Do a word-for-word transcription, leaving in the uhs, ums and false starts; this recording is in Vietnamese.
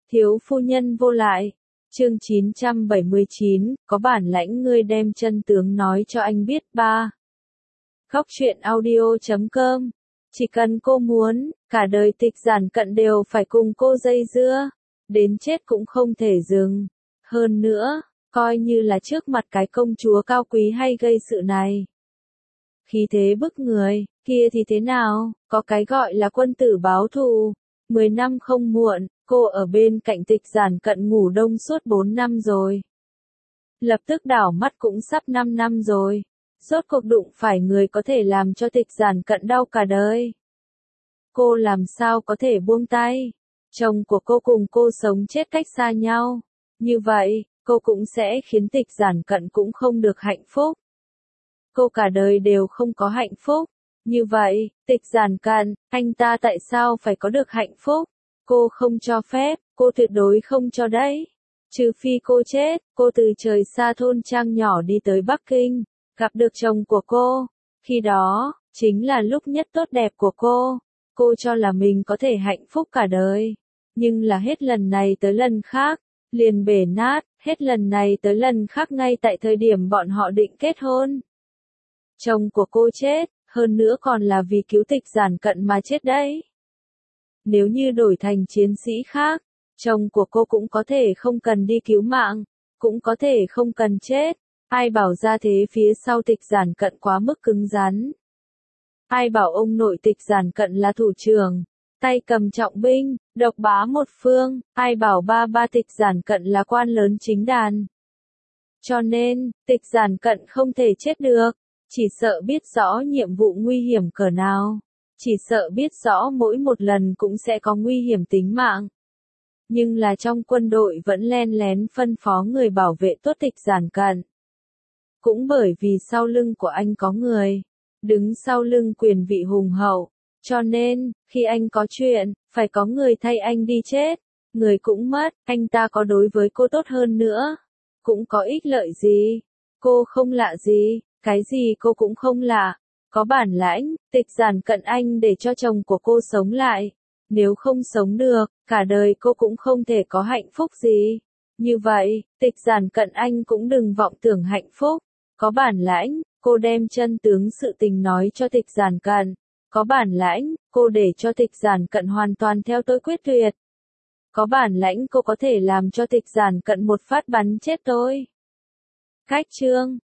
Thiếu phu nhân vô lại. Chương chín trăm bảy mươi chín, có bản lãnh ngươi đem chân tướng nói cho anh biết ba. Góc truyện audio chấm com. Chỉ cần cô muốn, cả đời Tịch Giản Cận đều phải cùng cô dây dưa, đến chết cũng không thể dừng. Hơn nữa, coi như là trước mặt cái công chúa cao quý hay gây sự này. Khí thế bức người, kia thì thế nào, có cái gọi là quân tử báo thù. Mười năm không muộn, cô ở bên cạnh Tịch Giản Cận ngủ đông suốt bốn năm rồi. Lập tức đảo mắt cũng sắp năm năm rồi. Rốt cuộc đụng phải người có thể làm cho Tịch Giản Cận đau cả đời. Cô làm sao có thể buông tay. Chồng của cô cùng cô sống chết cách xa nhau. Như vậy, cô cũng sẽ khiến Tịch Giản Cận cũng không được hạnh phúc. Cô cả đời đều không có hạnh phúc. Như vậy, Tịch Giản Cận, anh ta tại sao phải có được hạnh phúc? Cô không cho phép, cô tuyệt đối không cho đấy. Trừ phi cô chết, cô từ trời xa thôn trang nhỏ đi tới Bắc Kinh, gặp được chồng của cô. Khi đó, chính là lúc nhất tốt đẹp của cô. Cô cho là mình có thể hạnh phúc cả đời. Nhưng là hết lần này tới lần khác, liền bể nát, hết lần này tới lần khác ngay tại thời điểm bọn họ định kết hôn. Chồng của cô chết, hơn nữa còn là vì cứu Tịch Giản Cận mà chết đấy. Nếu như đổi thành chiến sĩ khác, chồng của cô cũng có thể không cần đi cứu mạng, cũng có thể không cần chết. Ai bảo ra thế phía sau Tịch Giản Cận quá mức cứng rắn. Ai bảo ông nội Tịch Giản Cận là thủ trưởng, tay cầm trọng binh, độc bá một phương. Ai bảo ba ba Tịch Giản Cận là quan lớn chính đàn. Cho nên, Tịch Giản Cận không thể chết được. Chỉ sợ biết rõ nhiệm vụ nguy hiểm cỡ nào. Chỉ sợ biết rõ mỗi một lần cũng sẽ có nguy hiểm tính mạng. Nhưng là trong quân đội vẫn len lén phân phó người bảo vệ tốt Tịch Giản Cận. Cũng bởi vì sau lưng của anh có người, đứng sau lưng quyền vị hùng hậu. Cho nên, khi anh có chuyện, phải có người thay anh đi chết. Người cũng mất, anh ta có đối với cô tốt hơn nữa. Cũng có ích lợi gì. Cô không lạ gì. Cái gì cô cũng không lạ, có bản lãnh. Tịch Giản Cận anh để cho chồng của cô sống lại. Nếu không sống được, cả đời cô cũng không thể có hạnh phúc gì. Như vậy, Tịch Giản Cận anh cũng đừng vọng tưởng hạnh phúc. Có bản lãnh, cô đem chân tướng sự tình nói cho Tịch Giản Cận. Có bản lãnh, cô để cho Tịch Giản Cận hoàn toàn theo tôi quyết tuyệt. Có bản lãnh cô có thể làm cho Tịch Giản Cận một phát bắn chết tôi. Cách chương